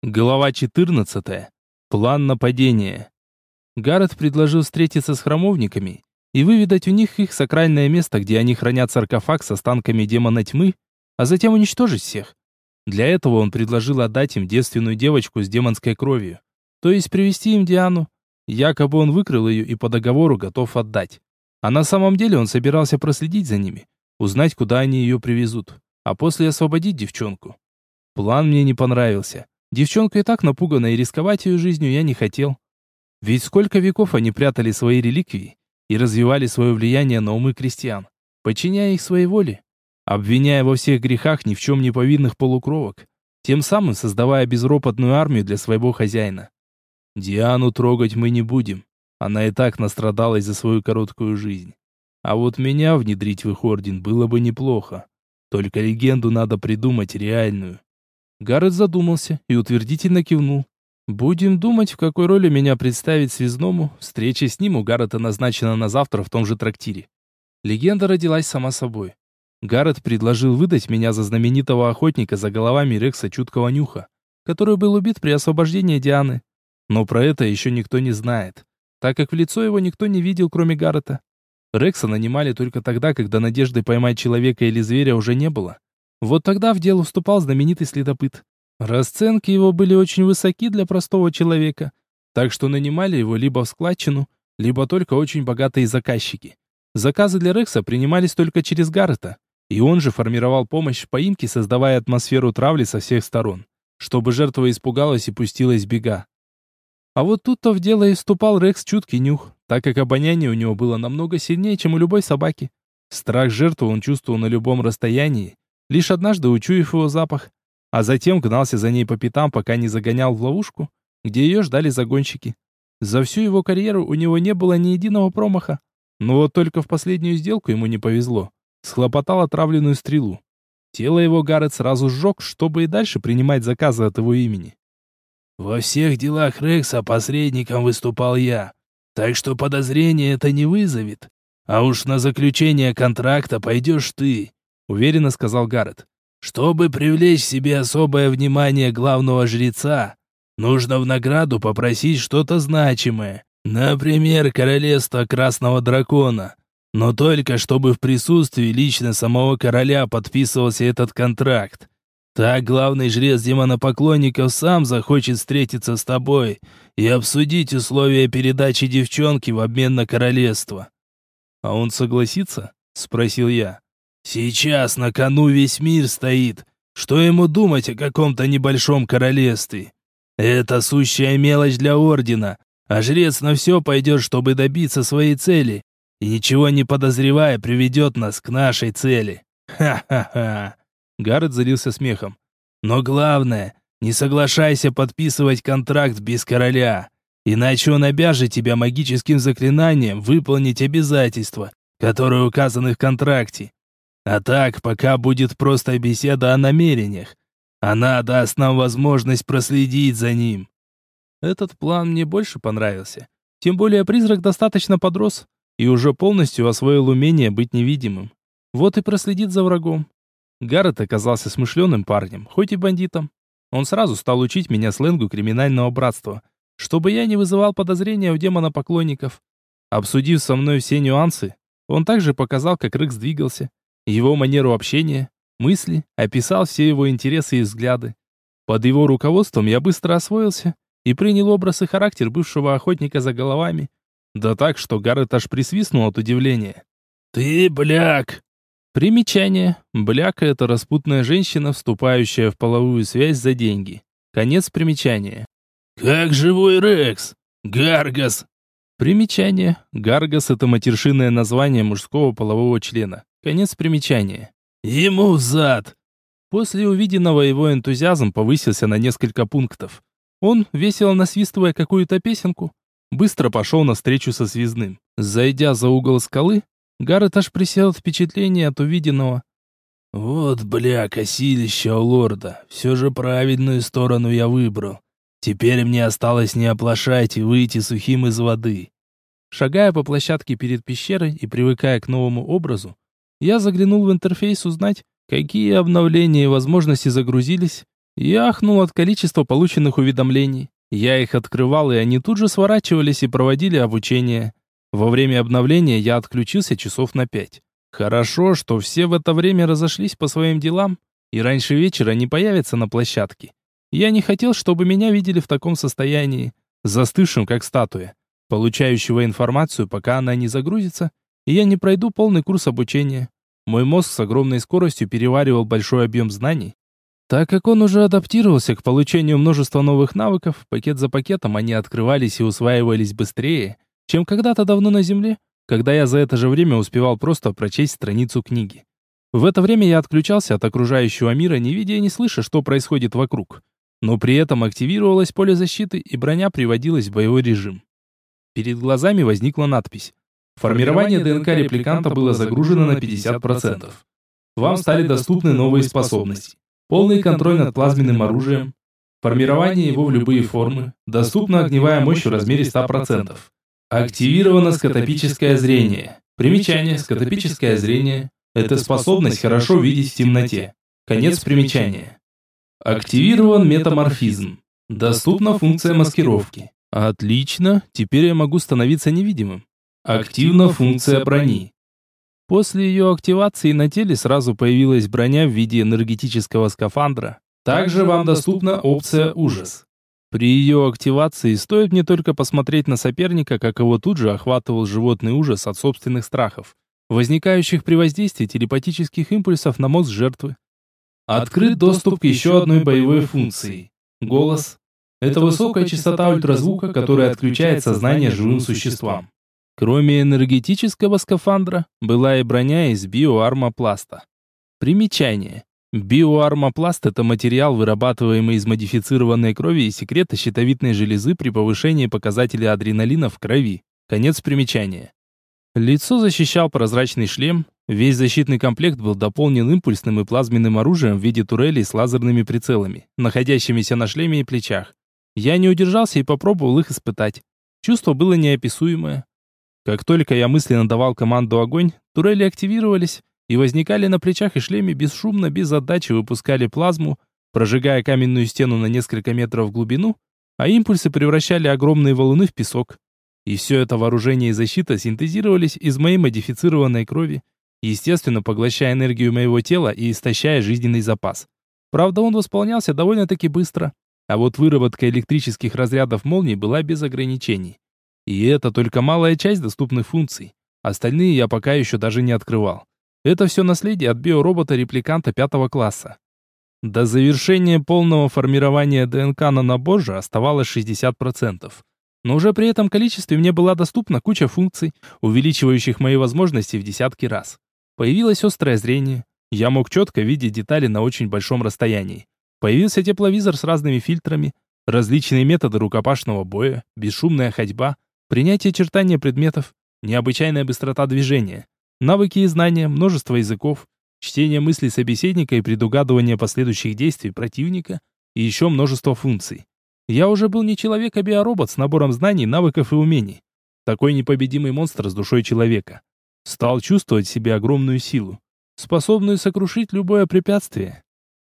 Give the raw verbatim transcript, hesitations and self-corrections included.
Глава четырнадцатая. План нападения. Гаррет предложил встретиться с храмовниками и выведать у них их сакральное место, где они хранят саркофаг с останками демона тьмы, а затем уничтожить всех. Для этого он предложил отдать им девственную девочку с демонской кровью, то есть привести им Диану. Якобы он выкрал ее и по договору готов отдать. А на самом деле он собирался проследить за ними, узнать, куда они ее привезут, а после освободить девчонку. План мне не понравился. Девчонка и так напугана, и рисковать ее жизнью я не хотел. Ведь сколько веков они прятали свои реликвии и развивали свое влияние на умы крестьян, подчиняя их своей воле, обвиняя во всех грехах ни в чем не повинных полукровок, тем самым создавая безропотную армию для своего хозяина. Диану трогать мы не будем. Она и так настрадалась за свою короткую жизнь. А вот меня внедрить в их орден было бы неплохо. Только легенду надо придумать реальную. Гаррет задумался и утвердительно кивнул. «Будем думать, в какой роли меня представить связному. Встреча с ним у Гаррета назначена на завтра в том же трактире». Легенда родилась сама собой. Гаррет предложил выдать меня за знаменитого охотника за головами Рекса Чуткого Нюха, который был убит при освобождении Дианы. Но про это еще никто не знает, так как в лицо его никто не видел, кроме Гаррета. Рекса нанимали только тогда, когда надежды поймать человека или зверя уже не было. Вот тогда в дело вступал знаменитый следопыт. Расценки его были очень высоки для простого человека, так что нанимали его либо в складчину, либо только очень богатые заказчики. Заказы для Рекса принимались только через Гаррета, и он же формировал помощь в поимке, создавая атмосферу травли со всех сторон, чтобы жертва испугалась и пустилась в бега. А вот тут-то в дело и вступал Рекс Чуткий Нюх, так как обоняние у него было намного сильнее, чем у любой собаки. Страх жертвы он чувствовал на любом расстоянии, лишь однажды учуяв его запах, а затем гнался за ней по пятам, пока не загонял в ловушку, где ее ждали загонщики. За всю его карьеру у него не было ни единого промаха, но вот только в последнюю сделку ему не повезло. Схлопотал отравленную стрелу. Тело его Гаррет сразу сжег, чтобы и дальше принимать заказы от его имени. «Во всех делах Рекса посредником выступал я, так что подозрение это не вызовет. А уж на заключение контракта пойдешь ты», — уверенно сказал Гаррет. «Чтобы привлечь себе особое внимание главного жреца, нужно в награду попросить что-то значимое. Например, королевство Красного Дракона. Но только чтобы в присутствии лично самого короля подписывался этот контракт. Так главный жрец демонопоклонников сам захочет встретиться с тобой и обсудить условия передачи девчонки в обмен на королевство». «А он согласится?» — спросил я. «Сейчас на кону весь мир стоит. Что ему думать о каком-то небольшом королевстве? Это сущая мелочь для ордена, а жрец на все пойдет, чтобы добиться своей цели, и ничего не подозревая приведет нас к нашей цели. Ха-ха-ха!» Гаррет залился смехом. «Но главное, не соглашайся подписывать контракт без короля, иначе он обяжет тебя магическим заклинанием выполнить обязательства, которые указаны в контракте. А так, пока будет просто беседа о намерениях, она даст нам возможность проследить за ним». Этот план мне больше понравился. Тем более призрак достаточно подрос и уже полностью освоил умение быть невидимым. Вот и проследит за врагом. Гаррет оказался смышленым парнем, хоть и бандитом. Он сразу стал учить меня сленгу криминального братства, чтобы я не вызывал подозрения у демонопоклонников. Обсудив со мной все нюансы, он также показал, как Рекс двигался, его манеру общения, мысли, описал все его интересы и взгляды. Под его руководством я быстро освоился и принял образ и характер бывшего охотника за головами. Да так, что Гаррет аж присвистнул от удивления. «Ты бляк!» Примечание. Бляка — это распутная женщина, вступающая в половую связь за деньги. Конец примечания. «Как живой Рекс! Гаргас!» Примечание. Гаргас — это матершинное название мужского полового члена. Конец примечания. «Ему в зад!» После увиденного его энтузиазм повысился на несколько пунктов. Он, весело насвистывая какую-то песенку, быстро пошел навстречу со связным. Зайдя за угол скалы, Гаррет аж присел от впечатления от увиденного. «Вот, бля, косилище у лорда. Все же правильную сторону я выбрал. Теперь мне осталось не оплошать и выйти сухим из воды». Шагая по площадке перед пещерой и привыкая к новому образу, я заглянул в интерфейс узнать, какие обновления и возможности загрузились, Я ахнул от количества полученных уведомлений. Я их открывал, и они тут же сворачивались и проводили обучение. Во время обновления я отключился часов на пять. Хорошо, что все в это время разошлись по своим делам, и раньше вечера не появятся на площадке. Я не хотел, чтобы меня видели в таком состоянии, застывшим как статуя, получающего информацию, пока она не загрузится, и я не пройду полный курс обучения. Мой мозг с огромной скоростью переваривал большой объем знаний. Так как он уже адаптировался к получению множества новых навыков, пакет за пакетом они открывались и усваивались быстрее, чем когда-то давно на Земле, когда я за это же время успевал просто прочесть страницу книги. В это время я отключался от окружающего мира, не видя и не слыша, что происходит вокруг. Но при этом активировалось поле защиты, и броня приводилась в боевой режим. Перед глазами возникла надпись. Формирование ДНК репликанта было загружено на пятьдесят процентов. Вам стали доступны новые способности. Полный контроль над плазменным оружием. Формирование его в любые формы. Доступна огневая мощь в размере ста процентов. Активировано скотопическое зрение. Примечание: скотопическое зрение – это способность хорошо видеть в темноте. Конец примечания. Активирован метаморфизм. Доступна функция маскировки. Отлично, теперь я могу становиться невидимым. Активна функция брони. После ее активации на теле сразу появилась броня в виде энергетического скафандра. Также вам доступна опция «Ужас». При ее активации стоит мне только посмотреть на соперника, как его тут же охватывал животный ужас от собственных страхов, возникающих при воздействии телепатических импульсов на мозг жертвы. Открыт доступ к еще одной боевой функции. Голос. Это высокая частота ультразвука, которая отключает сознание живым существам. Кроме энергетического скафандра, была и броня из биоармопласта. Примечание. Биоармопласт – это материал, вырабатываемый из модифицированной крови и секрета щитовидной железы при повышении показателя адреналина в крови. Конец примечания. Лицо защищал прозрачный шлем, весь защитный комплект был дополнен импульсным и плазменным оружием в виде турелей с лазерными прицелами, находящимися на шлеме и плечах. Я не удержался и попробовал их испытать. Чувство было неописуемое. Как только я мысленно давал команду «Огонь», турели активировались и возникали на плечах и шлеме бесшумно, без отдачи выпускали плазму, прожигая каменную стену на несколько метров в глубину, а импульсы превращали огромные валуны в песок. И все это вооружение и защита синтезировались из моей модифицированной крови, естественно, поглощая энергию моего тела и истощая жизненный запас. Правда, он восполнялся довольно-таки быстро, а вот выработка электрических разрядов молний была без ограничений. И это только малая часть доступных функций. Остальные я пока еще даже не открывал. Это все наследие от биоробота-репликанта пятого класса. До завершения полного формирования ДНК нанобожа оставалось шестьдесят процентов. Но уже при этом количестве мне была доступна куча функций, увеличивающих мои возможности в десятки раз. Появилось острое зрение. Я мог четко видеть детали на очень большом расстоянии. Появился тепловизор с разными фильтрами, различные методы рукопашного боя, бесшумная ходьба, принятие очертания предметов, необычайная быстрота движения, навыки и знания, множество языков, чтение мыслей собеседника и предугадывание последующих действий противника и еще множество функций. Я уже был не человек, а биоробот с набором знаний, навыков и умений. Такой непобедимый монстр с душой человека. Стал чувствовать в себе огромную силу, способную сокрушить любое препятствие.